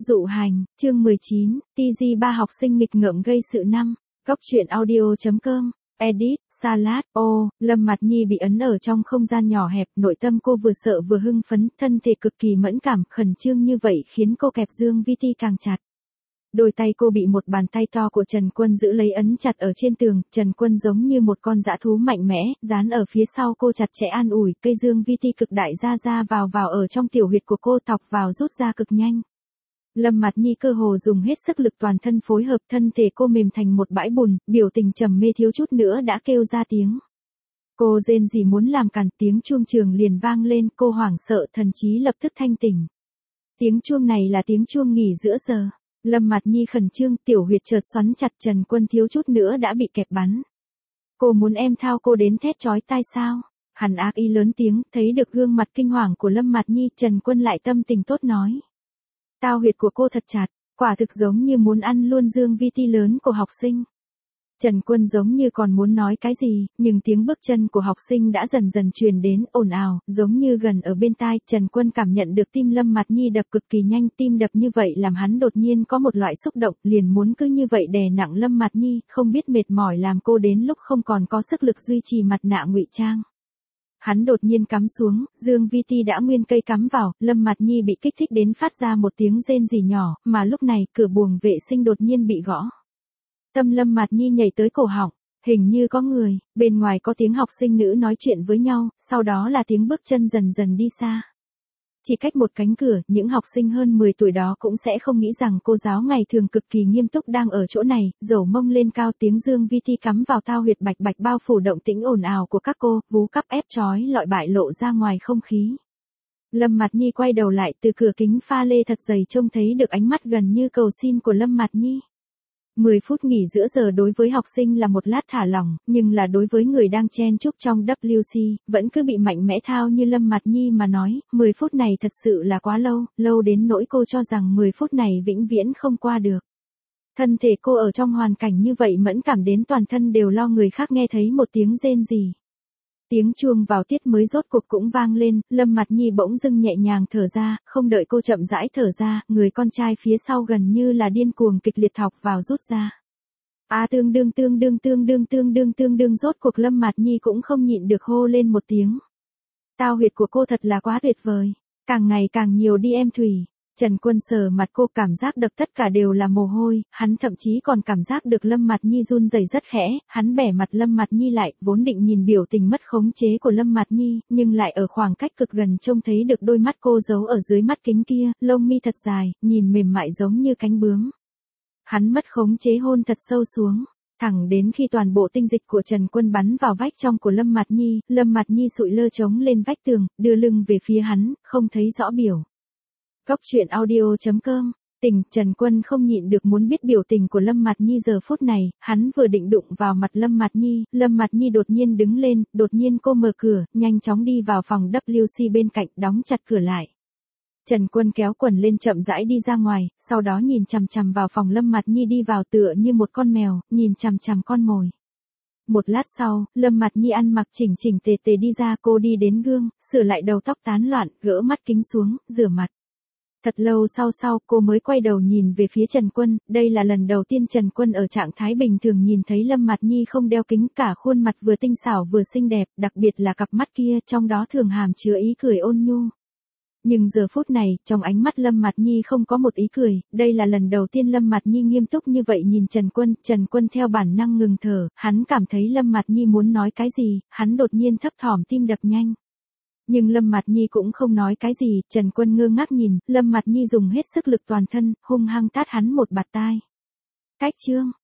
Dụ hành, chương 19, TG3 học sinh nghịch ngợm gây sự năm. Góc truyện audio.com, edit, Salad, Lâm Mạt Nhi bị ấn ở trong không gian nhỏ hẹp, nội tâm cô vừa sợ vừa hưng phấn, thân thể cực kỳ mẫn cảm, khẩn trương như vậy khiến cô kẹp Dương Vi Ti càng chặt. Đôi tay cô bị một bàn tay to của Trần Quân giữ lấy ấn chặt ở trên tường, Trần Quân giống như một con dã thú mạnh mẽ, dán ở phía sau cô chặt chẽ an ủi, cây Dương Vi Ti cực đại ra vào ở trong tiểu huyệt của cô, thọc vào rút ra cực nhanh. Lâm Mạt Nhi cơ hồ dùng hết sức lực toàn thân phối hợp, thân thể cô mềm thành một bãi bùn, biểu tình trầm mê thiếu chút nữa đã kêu ra tiếng. Cô rên rỉ muốn làm cản, tiếng chuông trường liền vang lên, cô hoảng sợ, thần trí lập tức thanh tỉnh. Tiếng chuông này là tiếng chuông nghỉ giữa giờ. Lâm Mạt Nhi khẩn trương, tiểu huyệt chợt xoắn chặt, Trần Quân thiếu chút nữa đã bị kẹp bắn. Cô muốn em thao cô đến thét chói tai sao? Hắn ác ý lớn tiếng, thấy được gương mặt kinh hoàng của Lâm Mạt Nhi, Trần Quân lại tâm tình tốt nói. Tao huyệt của cô thật chặt, quả thực giống như muốn ăn luôn Dương Vi Ti lớn của học sinh. Trần Quân giống như còn muốn nói cái gì, nhưng tiếng bước chân của học sinh đã dần dần truyền đến, ồn ào, giống như gần ở bên tai. Trần Quân cảm nhận được tim Lâm Mạt Nhi đập cực kỳ nhanh, tim đập như vậy làm hắn đột nhiên có một loại xúc động, liền muốn cứ như vậy đè nặng Lâm Mạt Nhi, không biết mệt mỏi làm cô đến lúc không còn có sức lực duy trì mặt nạ ngụy trang. Hắn đột nhiên cắm xuống, Dương Vi Ti đã nguyên cây cắm vào, Lâm Mạt Nhi bị kích thích đến phát ra một tiếng rên rỉ nhỏ, mà lúc này cửa buồng vệ sinh đột nhiên bị gõ. Tâm Lâm Mạt Nhi nhảy tới cổ họng, hình như có người, bên ngoài có tiếng học sinh nữ nói chuyện với nhau, sau đó là tiếng bước chân dần dần đi xa. Chỉ cách một cánh cửa, những học sinh hơn 10 tuổi đó cũng sẽ không nghĩ rằng cô giáo ngày thường cực kỳ nghiêm túc đang ở chỗ này, dầu mông lên cao, tiếng Dương Vi Ti cắm vào tao huyệt bạch bạch bao phủ, động tĩnh ồn ào của các cô, vú cắp ép trói lọi bại lộ ra ngoài không khí. Lâm Mạt Nhi quay đầu lại, từ cửa kính pha lê thật dày trông thấy được ánh mắt gần như cầu xin của Lâm Mạt Nhi. 10 phút nghỉ giữa giờ đối với học sinh là một lát thả lỏng, nhưng là đối với người đang chen chúc trong WC, vẫn cứ bị mạnh mẽ thao như Lâm Mạt Nhi mà nói, 10 phút này thật sự là quá lâu, lâu đến nỗi cô cho rằng 10 phút này vĩnh viễn không qua được. Thân thể cô ở trong hoàn cảnh như vậy mẫn cảm đến toàn thân đều lo người khác nghe thấy một tiếng rên rỉ. Tiếng chuông vào tiết mới rốt cuộc cũng vang lên, Lâm Mạt Nhi bỗng dưng nhẹ nhàng thở ra, không đợi cô chậm rãi thở ra, người con trai phía sau gần như là điên cuồng kịch liệt thọc vào rút ra. Tương đương rốt cuộc Lâm Mạt Nhi cũng không nhịn được hô lên một tiếng. Tao huyệt của cô thật là quá tuyệt vời, càng ngày càng nhiều đi em Thủy. Trần Quân sờ mặt cô, cảm giác được tất cả đều là mồ hôi, hắn thậm chí còn cảm giác được Lâm Mạt Nhi run rẩy rất khẽ, hắn bẻ mặt Lâm Mạt Nhi lại, vốn định nhìn biểu tình mất khống chế của Lâm Mạt Nhi, nhưng lại ở khoảng cách cực gần trông thấy được đôi mắt cô giấu ở dưới mắt kính kia, lông mi thật dài, nhìn mềm mại giống như cánh bướm. Hắn mất khống chế hôn thật sâu xuống, thẳng đến khi toàn bộ tinh dịch của Trần Quân bắn vào vách trong của Lâm Mạt Nhi sụi lơ chống lên vách tường, đưa lưng về phía hắn, không thấy rõ biểu. Góc truyện audio.com, Trần Quân không nhịn được muốn biết biểu tình của Lâm Mạt Nhi giờ phút này, hắn vừa định đụng vào mặt Lâm Mạt Nhi đột nhiên đứng lên, đột nhiên cô mở cửa, nhanh chóng đi vào phòng WC bên cạnh, đóng chặt cửa lại. Trần Quân kéo quần lên chậm rãi đi ra ngoài, sau đó nhìn chằm chằm vào phòng Lâm Mạt Nhi đi vào tựa như một con mèo, nhìn chằm chằm con mồi. Một lát sau, Lâm Mạt Nhi ăn mặc chỉnh chỉnh tề tề đi ra, cô đi đến gương, sửa lại đầu tóc tán loạn, gỡ mắt kính xuống, rửa mặt. Thật lâu sau cô mới quay đầu nhìn về phía Trần Quân, đây là lần đầu tiên Trần Quân ở trạng thái bình thường nhìn thấy Lâm Mạt Nhi không đeo kính, cả khuôn mặt vừa tinh xảo vừa xinh đẹp, đặc biệt là cặp mắt kia, trong đó thường hàm chứa ý cười ôn nhu. Nhưng giờ phút này, trong ánh mắt Lâm Mạt Nhi không có một ý cười, đây là lần đầu tiên Lâm Mạt Nhi nghiêm túc như vậy nhìn Trần Quân theo bản năng ngừng thở, hắn cảm thấy Lâm Mạt Nhi muốn nói cái gì, hắn đột nhiên thấp thỏm tim đập nhanh. Nhưng Lâm Mạt Nhi cũng không nói cái gì, Trần Quân ngơ ngác nhìn, Lâm Mạt Nhi dùng hết sức lực toàn thân, hung hăng tát hắn một bạt tai. Cách chương.